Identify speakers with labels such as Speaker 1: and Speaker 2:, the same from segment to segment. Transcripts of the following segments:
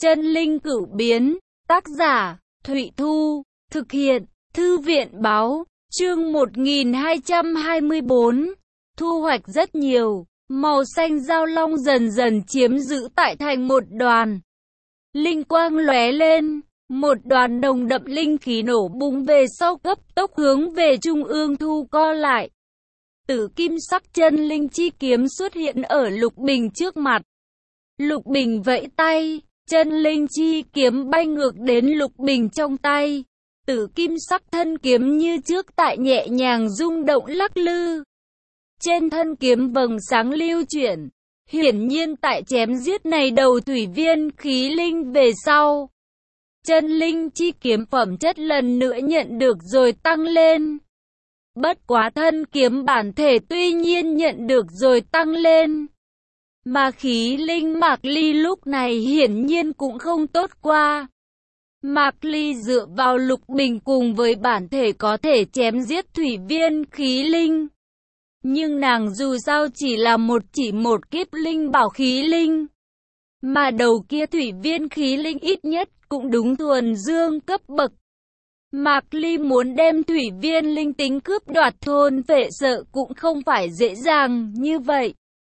Speaker 1: Chân linh cửu biến, tác giả, Thụy Thu, thực hiện, Thư viện Báo, chương 1224, thu hoạch rất nhiều, màu xanh giao long dần dần chiếm giữ tại thành một đoàn. Linh quang lóe lên, một đoàn nồng đậm linh khí nổ bùng về sau cấp tốc hướng về trung ương thu co lại. Tử kim sắc chân linh chi kiếm xuất hiện ở Lục Bình trước mặt. Lục Bình vẫy tay, chân linh chi kiếm bay ngược đến Lục Bình trong tay. Tử kim sắc thân kiếm như trước tại nhẹ nhàng rung động lắc lư. Trên thân kiếm vầng sáng lưu chuyển. Hiển nhiên tại chém giết này đầu thủy viên khí linh về sau. Chân linh chi kiếm phẩm chất lần nữa nhận được rồi tăng lên. Bất quá thân kiếm bản thể tuy nhiên nhận được rồi tăng lên. Mà khí linh Mạc Ly lúc này hiển nhiên cũng không tốt qua. Mạc Ly dựa vào Lục Bình cùng với bản thể có thể chém giết thủy viên khí linh. Nhưng nàng dù sao chỉ là một kiếp linh bảo khí linh. Mà đầu kia thủy viên khí linh ít nhất cũng đúng thuần dương cấp bậc. Mạc Ly muốn đem thủy viên linh tính cướp đoạt thôn vệ sợ cũng không phải dễ dàng như vậy.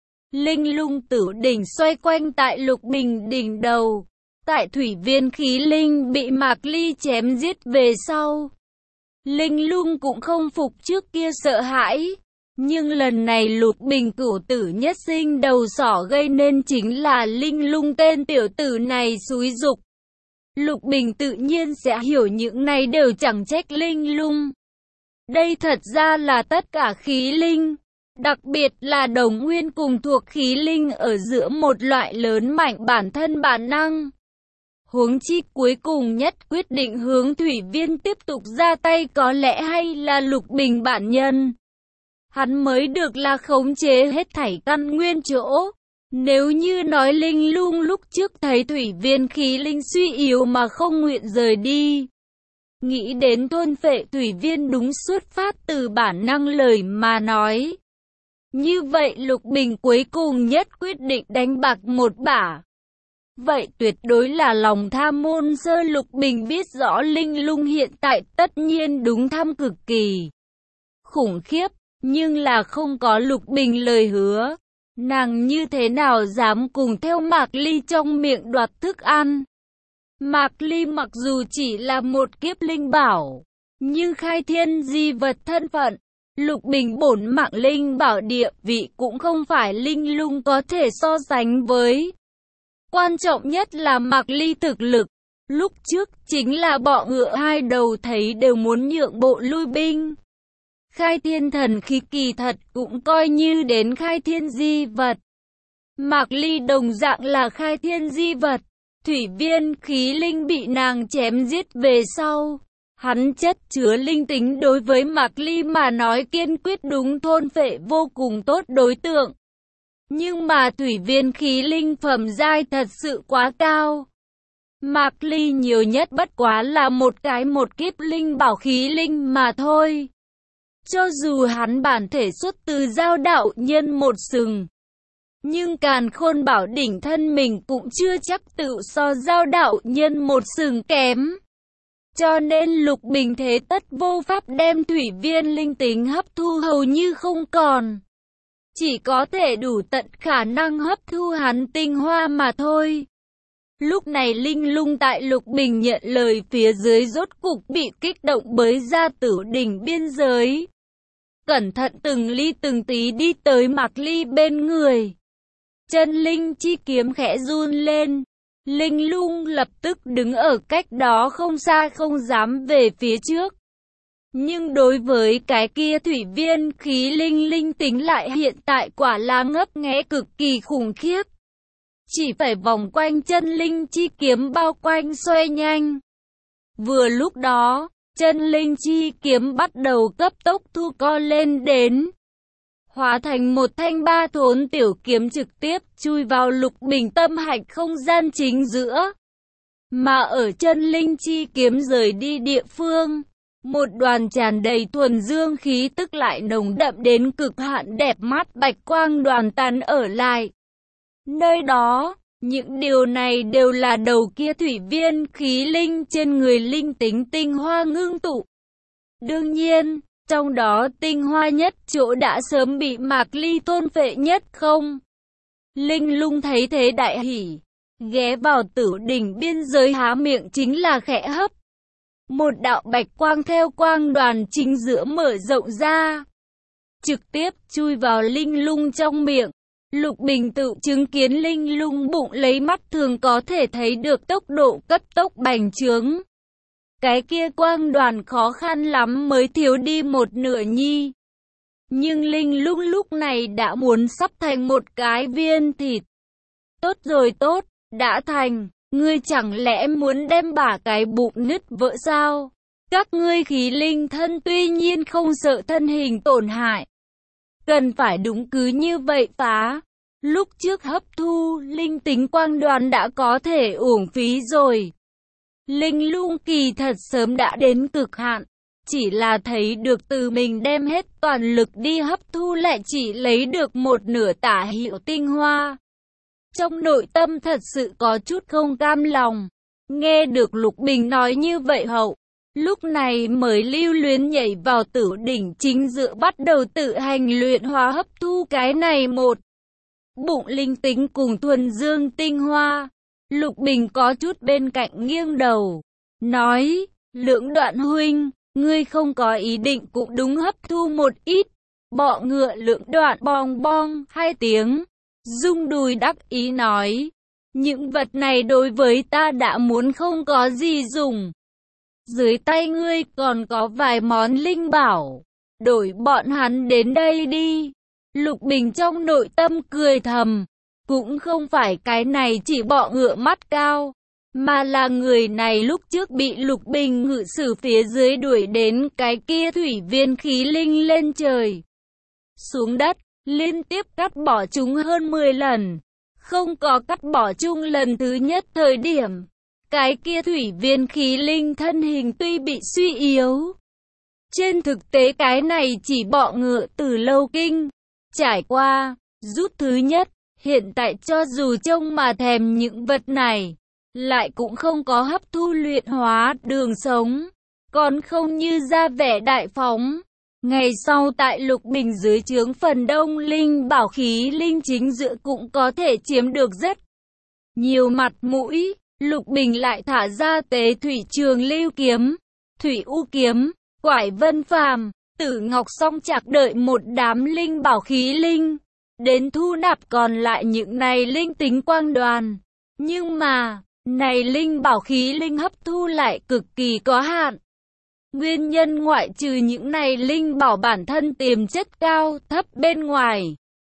Speaker 1: Linh lung tử đỉnh xoay quanh tại Lục Bình đỉnh đầu. Tại thủy viên khí linh bị Mạc Ly chém giết về sau. Linh lung cũng không phục trước kia sợ hãi. Nhưng lần này Lục Bình cửu tử nhất sinh đầu sỏ gây nên chính là linh lung tên tiểu tử này xúi dục. Lục Bình tự nhiên sẽ hiểu những này đều chẳng trách linh lung. Đây thật ra là tất cả khí linh. Đặc biệt là đồng nguyên cùng thuộc khí linh ở giữa một loại lớn mạnh bản thân bản năng. Huống chi cuối cùng nhất quyết định hướng thủy viên tiếp tục ra tay có lẽ hay là Lục Bình bản nhân. Hắn mới được là khống chế hết thảy căn nguyên chỗ. Nếu như nói linh lung lúc trước thấy thủy viên khí linh suy yếu mà không nguyện rời đi. Nghĩ đến thôn phệ thủy viên đúng xuất phát từ bản năng lời mà nói. Như vậy Lục Bình cuối cùng nhất quyết định đánh bạc một bả. Vậy tuyệt đối là lòng tham môn sơ. Lục Bình biết rõ linh lung hiện tại tất nhiên đúng tham cực kỳ khủng khiếp. Nhưng là không có Lục Bình lời hứa. Nàng như thế nào dám cùng theo Mạc Ly trong miệng đoạt thức ăn. Mạc Ly mặc dù chỉ là một kiếp linh bảo. Nhưng khai thiên di vật thân phận. Lục Bình bổn mạng linh bảo địa vị cũng không phải linh lung có thể so sánh với. Quan trọng nhất là Mạc Ly thực lực. Lúc trước chính là bọ ngựa hai đầu thấy đều muốn nhượng bộ lui binh. Khai thiên thần khí kỳ thật cũng coi như đến khai thiên di vật. Mạc Ly đồng dạng là khai thiên di vật. Thủy viên khí linh bị nàng chém giết về sau. Hắn chất chứa linh tính đối với Mạc Ly mà nói kiên quyết đúng thôn phệ vô cùng tốt đối tượng. Nhưng mà thủy viên khí linh phẩm giai thật sự quá cao. Mạc Ly nhiều nhất bất quá là một kiếp linh bảo khí linh mà thôi. Cho dù hắn bản thể xuất từ giao đạo nhân một sừng. Nhưng càn khôn bảo đỉnh thân mình cũng chưa chắc tự so giao đạo nhân một sừng kém. Cho nên Lục Bình thế tất vô pháp đem thủy viên linh tính hấp thu hầu như không còn. Chỉ có thể đủ tận khả năng hấp thu hắn tinh hoa mà thôi. Lúc này linh lung tại Lục Bình nhận lời phía dưới rốt cục bị kích động bới ra tử đỉnh biên giới. Cẩn thận từng ly từng tí đi tới Mạc Ly bên người. Chân linh chi kiếm khẽ run lên. Linh lung lập tức đứng ở cách đó không xa không dám về phía trước. Nhưng đối với cái kia thủy viên khí linh linh tính lại hiện tại quả là ngấp nghé cực kỳ khủng khiếp. Chỉ phải vòng quanh chân linh chi kiếm bao quanh xoay nhanh. Vừa lúc đó, chân linh chi kiếm bắt đầu cấp tốc thu co lên đến. Hóa thành một thanh ba thốn tiểu kiếm trực tiếp chui vào Lục Bình tâm hạch không gian chính giữa. Mà ở chân linh chi kiếm rời đi địa phương, một đoàn tràn đầy thuần dương khí tức lại nồng đậm đến cực hạn đẹp mắt bạch quang đoàn tàn ở lại. Nơi đó, Những điều này đều là đầu kia thủy viên khí linh trên người linh tính tinh hoa ngưng tụ. Đương nhiên, trong đó tinh hoa nhất chỗ đã sớm bị Mạc Ly thôn phệ nhất không. Linh lung thấy thế đại hỉ, ghé vào Tử đỉnh biên giới há miệng chính là khẽ hấp. Một đạo bạch quang theo quang đoàn chính giữa mở rộng ra, trực tiếp chui vào linh lung trong miệng. Lục Bình tự chứng kiến linh lung bụng lấy mắt thường có thể thấy được tốc độ cấp tốc bành trướng. Cái kia quang đoàn khó khăn lắm mới thiếu đi một nửa nhi. Nhưng linh lung lúc này đã muốn sắp thành một cái viên thịt. Tốt rồi tốt, đã thành, ngươi chẳng lẽ muốn đem bả cái bụng nứt vỡ sao? Các ngươi khí linh thân tuy nhiên không sợ thân hình tổn hại. Cần phải đúng cứ như vậy phá. Lúc trước hấp thu linh tính quang đoàn đã có thể uổng phí rồi. Linh lung kỳ thật sớm đã đến cực hạn. Chỉ là thấy được từ mình đem hết toàn lực đi hấp thu lại chỉ lấy được một nửa tả hiệu tinh hoa. Trong nội tâm thật sự có chút không cam lòng. Nghe được Lục Bình nói như vậy hậu, lúc này mới lưu luyến nhảy vào Tử đỉnh chính giữa bắt đầu tự hành luyện hóa hấp thu cái này một. Bụng linh tính cùng thuần dương tinh hoa. Lục Bình có chút bên cạnh nghiêng đầu, nói, Lưỡng Đoạn huynh, ngươi không có ý định cũng đúng hấp thu một ít. Bọ ngựa Lưỡng Đoạn bong bong hai tiếng, rung đùi đắc ý nói, những vật này đối với ta đã muốn không có gì dùng. Dưới tay ngươi còn có vài món linh bảo, đổi bọn hắn đến đây đi. Lục Bình trong nội tâm cười thầm, cũng không phải cái này chỉ bọ ngựa mắt cao, mà là người này lúc trước bị Lục Bình ngự sử phía dưới đuổi đến cái kia thủy viên khí linh lên trời. Xuống đất, liên tiếp cắt bỏ chúng hơn 10 lần. Không có cắt bỏ chung lần thứ nhất thời điểm. Cái kia thủy viên khí linh thân hình tuy bị suy yếu. Trên thực tế cái này chỉ bọ ngựa từ lâu kinh. Trải qua, rút thứ nhất, hiện tại cho dù trông mà thèm những vật này, lại cũng không có hấp thu luyện hóa đường sống, còn không như ra vẻ đại phóng. Ngày sau tại Lục Bình dưới trướng phần đông linh bảo khí linh chính giữa cũng có thể chiếm được rất nhiều mặt mũi. Lục Bình lại thả ra Tế Thủy Trường Lưu kiếm, Thủy U kiếm, Quải Vân Phàm, Tử Ngọc Song Trạc đợi một đám linh bảo khí linh đến thu nạp còn lại những này linh tính quang đoàn. Nhưng mà, này linh bảo khí linh hấp thu lại cực kỳ có hạn. Nguyên nhân ngoại trừ những này linh bảo bản thân tiềm chất cao thấp bên ngoài,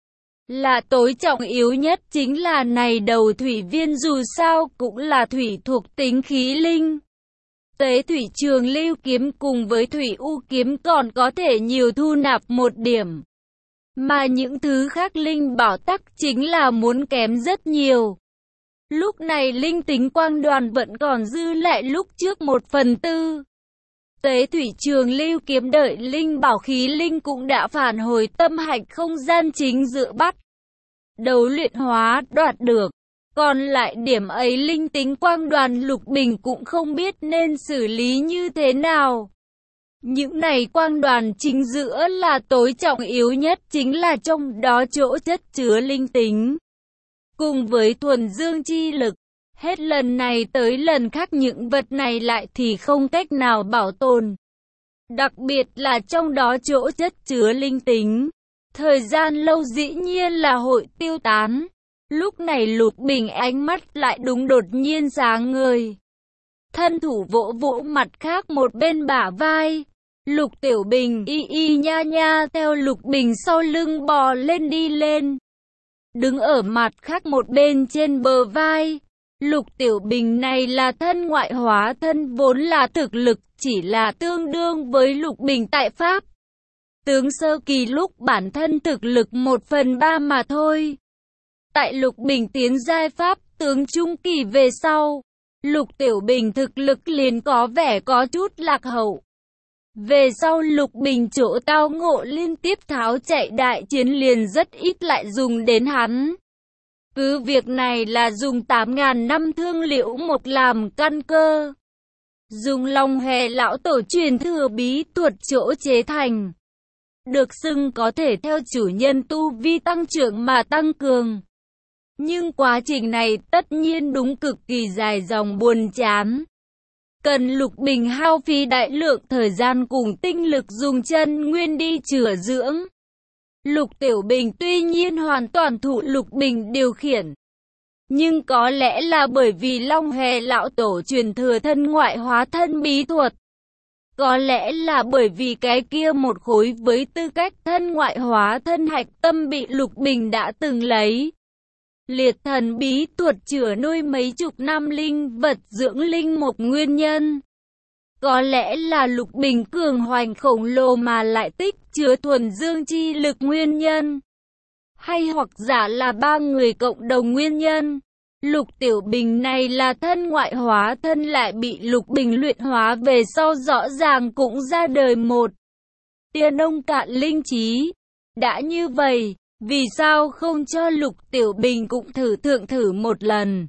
Speaker 1: là tối trọng yếu nhất chính là này đầu thủy viên dù sao cũng là thủy thuộc tính khí linh. Tế Thủy Trường Lưu kiếm cùng với Thủy U kiếm còn có thể nhiều thu nạp một điểm. Mà những thứ khác linh bảo tắc chính là muốn kém rất nhiều. Lúc này linh tính quang đoàn vẫn còn dư lại lúc trước 1/4. Tế Thủy Trường Lưu kiếm đợi linh bảo khí linh cũng đã phản hồi tâm hạch không gian chính giữa bắt đầu luyện hóa đoạt được. Còn lại điểm ấy linh tính quang đoàn Lục Bình cũng không biết nên xử lý như thế nào. Những này quang đoàn chính giữa là tối trọng yếu nhất chính là trong đó chỗ chất chứa linh tính. Cùng với thuần dương chi lực, hết lần này tới lần khác những vật này lại thì không cách nào bảo tồn. Đặc biệt là trong đó chỗ chất chứa linh tính, thời gian lâu dĩ nhiên là hội tiêu tán. Lúc này Lục Bình ánh mắt lại đúng đột nhiên sáng ngời. Thân thủ vỗ vỗ mặt khác một bên bả vai. Lục Tiểu Bình y y nha nha theo Lục Bình sau lưng bò lên đi lên. Đứng ở mặt khác một bên trên bờ vai. Lục Tiểu Bình này là thân ngoại hóa thân vốn là thực lực chỉ là tương đương với Lục Bình tại Pháp. Tướng sơ kỳ lúc bản thân thực lực 1/3 mà thôi. Tại Lục Bình tiến giai Pháp tướng trung kỳ về sau, Lục Tiểu Bình thực lực liền có vẻ có chút lạc hậu. Về sau Lục Bình chỗ tao ngộ liên tiếp tháo chạy đại chiến liền rất ít lại dùng đến hắn. Cứ việc này là dùng 8.000 năm thương liễu mộc làm căn cơ. Dùng Long Hòe lão tổ truyền thừa bí thuật chỗ chế thành. Được xưng có thể theo chủ nhân tu vi tăng trưởng mà tăng cường. Nhưng quá trình này tất nhiên đúng cực kỳ dài dòng buồn chán. Cần Lục Bình hao phí đại lượng thời gian cùng tinh lực dùng chân nguyên đi chữa dưỡng. Lục Tiểu Bình tuy nhiên hoàn toàn thụ Lục Bình điều khiển. Nhưng có lẽ là bởi vì Long Hòe lão tổ truyền thừa thân ngoại hóa thân bí thuật. Có lẽ là bởi vì cái kia một khối với tư cách thân ngoại hóa thân hạch tâm bị Lục Bình đã từng lấy. Liệt thần bí thuật chữa nuôi mấy chục năm linh vật dưỡng linh một nguyên nhân. Có lẽ là Lục Bình cường hoành khổng lồ mà lại tích chứa thuần dương chi lực nguyên nhân. Hay hoặc giả là ba người cộng đồng nguyên nhân. Lục Tiểu Bình này là thân ngoại hóa thân lại bị Lục Bình luyện hóa về sau rõ ràng cũng ra đời một tia nông cạn linh trí. Đã như vậy, vì sao không cho Lục Tiểu Bình cũng thử một lần?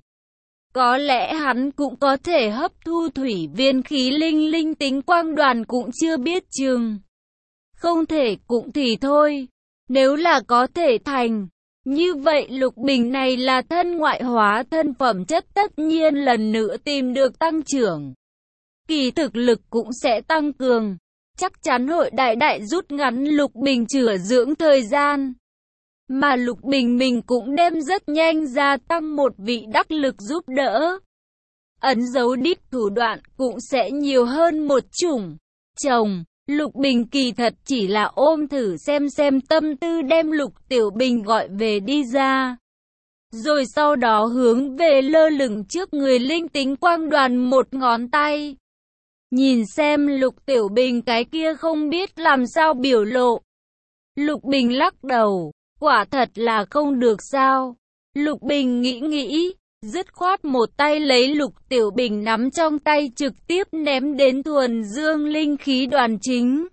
Speaker 1: Có lẽ hắn cũng có thể hấp thu thủy viên khí linh tính quang đoàn cũng chưa biết chừng. Không thể cũng thì thôi. Nếu là có thể thành, như vậy Lục Bình này là thân ngoại hóa thân phẩm chất tất nhiên lần nữa tìm được tăng trưởng. Kỳ thực lực cũng sẽ tăng cường. Chắc chắn hội đại rút ngắn Lục Bình chữa dưỡng thời gian. Mà Lục Bình mình cũng đem rất nhanh gia tăng một vị đắc lực giúp đỡ. Ấn dấu đít thủ đoạn cũng sẽ nhiều hơn một chủng. Chồng, Lục Bình kỳ thật chỉ là ôm thử xem tâm tư đem Lục Tiểu Bình gọi về đi ra. Rồi sau đó hướng về lơ lửng trước người linh tính quang đoàn một ngón tay. Nhìn xem Lục Tiểu Bình cái kia không biết làm sao biểu lộ. Lục Bình lắc đầu. Quả thật là không được sao. Lục Bình nghĩ, dứt khoát một tay lấy Lục Tiểu Bình nắm trong tay trực tiếp ném đến thuần dương linh khí đoàn chính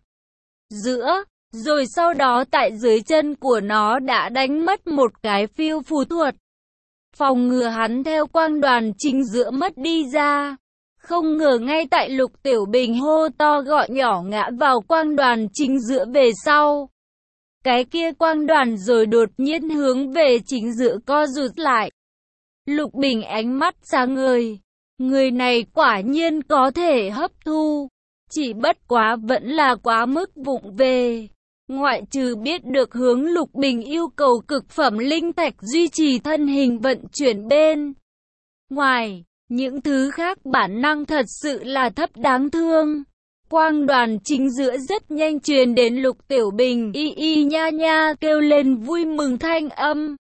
Speaker 1: giữa, rồi sau đó tại dưới chân của nó đã đánh mất một cái phiêu phù thuật. Phòng ngừa hắn theo quang đoàn chính giữa mất đi ra. Không ngờ ngay tại Lục Tiểu Bình hô to gọi nhỏ ngã vào quang đoàn chính giữa về sau. Cái kia quang đoàn rồi đột nhiên hướng về chính giữa co rụt lại. Lục Bình ánh mắt sáng ngời. Người này quả nhiên có thể hấp thu. Chỉ bất quá vẫn là quá mức vụng về. Ngoại trừ biết được hướng Lục Bình yêu cầu cực phẩm linh thạch duy trì thân hình vận chuyển bên ngoài, những thứ khác bản năng thật sự là thấp đáng thương. Quang đoàn chính giữa rất nhanh truyền đến Lục Tiểu Bình y nha nha kêu lên vui mừng thanh âm.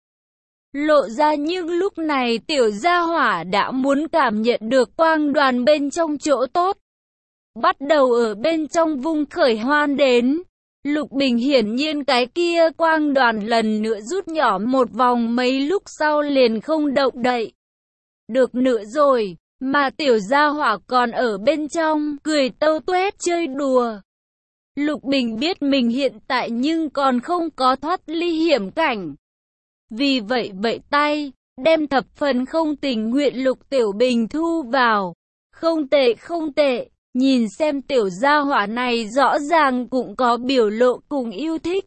Speaker 1: Lộ ra nhưng lúc này tiểu gia hỏa đã muốn cảm nhận được quang đoàn bên trong chỗ tốt. Bắt đầu ở bên trong vung khởi hoan đến. Lục Bình hiển nhiên cái kia quang đoàn lần nữa rút nhỏ một vòng mấy lúc sau liền không động đậy được nữa rồi. Mà tiểu gia hỏa còn ở bên trong, cười tâu tuét chơi đùa. Lục Bình biết mình hiện tại nhưng còn không có thoát ly hiểm cảnh. Vì vậy tay, đem thập phần không tình nguyện Lục Tiểu Bình thu vào. Không tệ, nhìn xem tiểu gia hỏa này rõ ràng cũng có biểu lộ cùng yêu thích.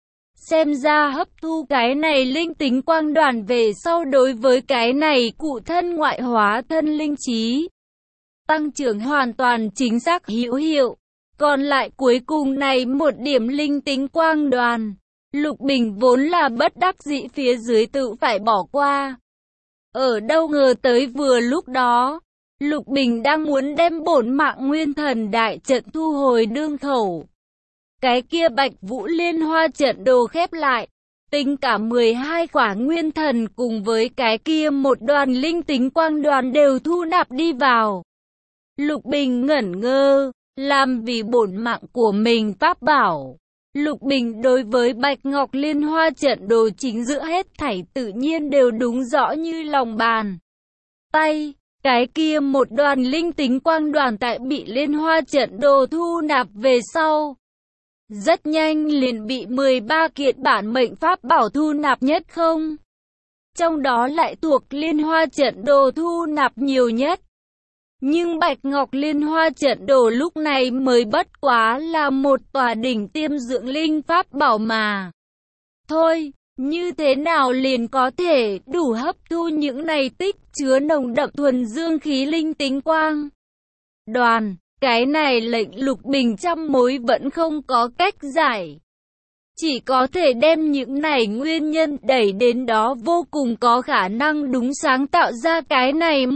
Speaker 1: Xem ra hấp thu cái này linh tính quang đoàn về sau đối với cái này cụ thân ngoại hóa thân linh trí. Tăng trưởng hoàn toàn chính xác hữu hiệu. Còn lại cuối cùng này một điểm linh tính quang đoàn. Lục Bình vốn là bất đắc dĩ phía dưới tự phải bỏ qua. Ở đâu ngờ tới vừa lúc đó. Lục Bình đang muốn đem bổn mạng nguyên thần đại trận thu hồi đương khẩu. Cái kia Bạch Vũ Liên Hoa trận đồ khép lại, tính cả 12 quả nguyên thần cùng với cái kia một đoàn linh tính quang đoàn đều thu nạp đi vào. Lục Bình ngẩn ngơ, làm vì bổn mạng của mình pháp bảo. Lục Bình đối với Bạch Ngọc Liên Hoa trận đồ chính giữa hết thảy tự nhiên đều đúng rõ như lòng bàn tay. Cái kia một đoàn linh tính quang đoàn tại bị Liên Hoa trận đồ thu nạp về sau. Rất nhanh liền bị 13 kiện bản mệnh pháp bảo thu nạp nhất không. trong đó lại thuộc Liên Hoa trận đồ thu nạp nhiều nhất. Nhưng Bạch Ngọc Liên Hoa trận đồ lúc này mới bất quá là một tòa đỉnh tiêm dưỡng linh pháp bảo mà. Thôi, như thế nào liền có thể đủ hấp thu những này tích chứa nồng đậm thuần dương khí linh tính quang? Đoàn, cái này lệnh Lục Bình trăm mối vẫn không có cách giải. Chỉ có thể đem những này nguyên nhân đẩy đến đó vô cùng có khả năng đúng sáng tạo ra cái này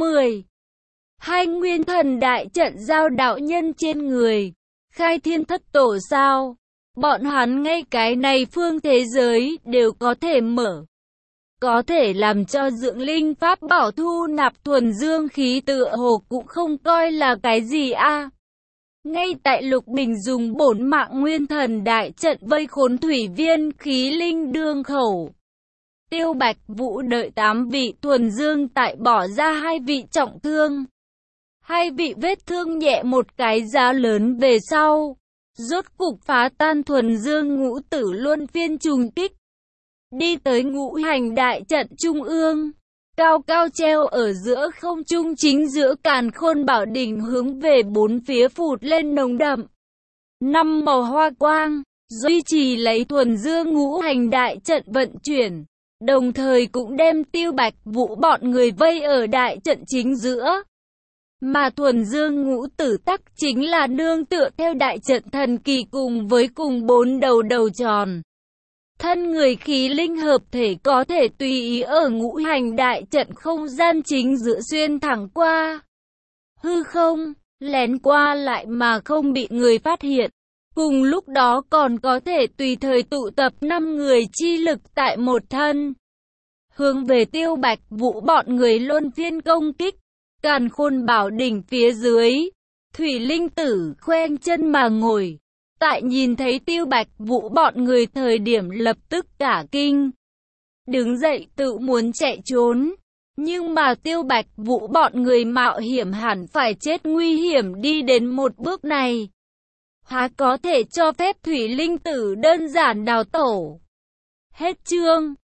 Speaker 1: 12 nguyên thần đại trận giao đạo nhân trên người. Khai thiên thất tổ sao? Bọn hắn ngay cái này phương thế giới đều có thể mở. Có thể làm cho dưỡng linh pháp bảo thu nạp thuần dương khí tựa hồ cũng không coi là cái gì a. Ngay tại Lục Bình dùng bổn mạng nguyên thần đại trận vây khốn thủy viên khí linh đương khẩu. Tiêu Bạch Vũ đợi 8 vị thuần dương tại bỏ ra 2 vị trọng thương. 2 vị vết thương nhẹ một cái giá lớn về sau. Rốt cục phá tan thuần dương ngũ tử luân phiên trùng kích. Đi tới ngũ hành đại trận trung ương. Cao cao treo ở giữa không trung chính giữa càn khôn bảo đỉnh hướng về bốn phía phụt lên nồng đậm. 5 màu hoa quang, duy trì lấy thuần dương ngũ hành đại trận vận chuyển. Đồng thời cũng đem Tiêu Bạch Vũ bọn người vây ở đại trận chính giữa. Mà thuần dương ngũ tử tắc chính là nương tựa theo đại trận thần kỳ cùng với cùng 4 đầu tròn. Thân người khí linh hợp thể có thể tùy ý ở ngũ hành đại trận không gian chính giữa xuyên thẳng qua. Hư không, lén qua lại mà không bị người phát hiện. Cùng lúc đó còn có thể tùy thời tụ tập 5 người chi lực tại một thân. Hướng về Tiêu Bạch Vũ bọn người luân phiên công kích. Càn khôn bảo đỉnh phía dưới. Thủy Linh Tử khoanh chân mà ngồi. Tại nhìn thấy Tiêu Bạch Vũ bọn người thời điểm lập tức cả kinh. Đứng dậy tự muốn chạy trốn. Nhưng mà Tiêu Bạch Vũ bọn người mạo hiểm hẳn phải chết nguy hiểm đi đến một bước này. Há có thể cho phép Thủy Linh Tử đơn giản đào tổ. Hết chương.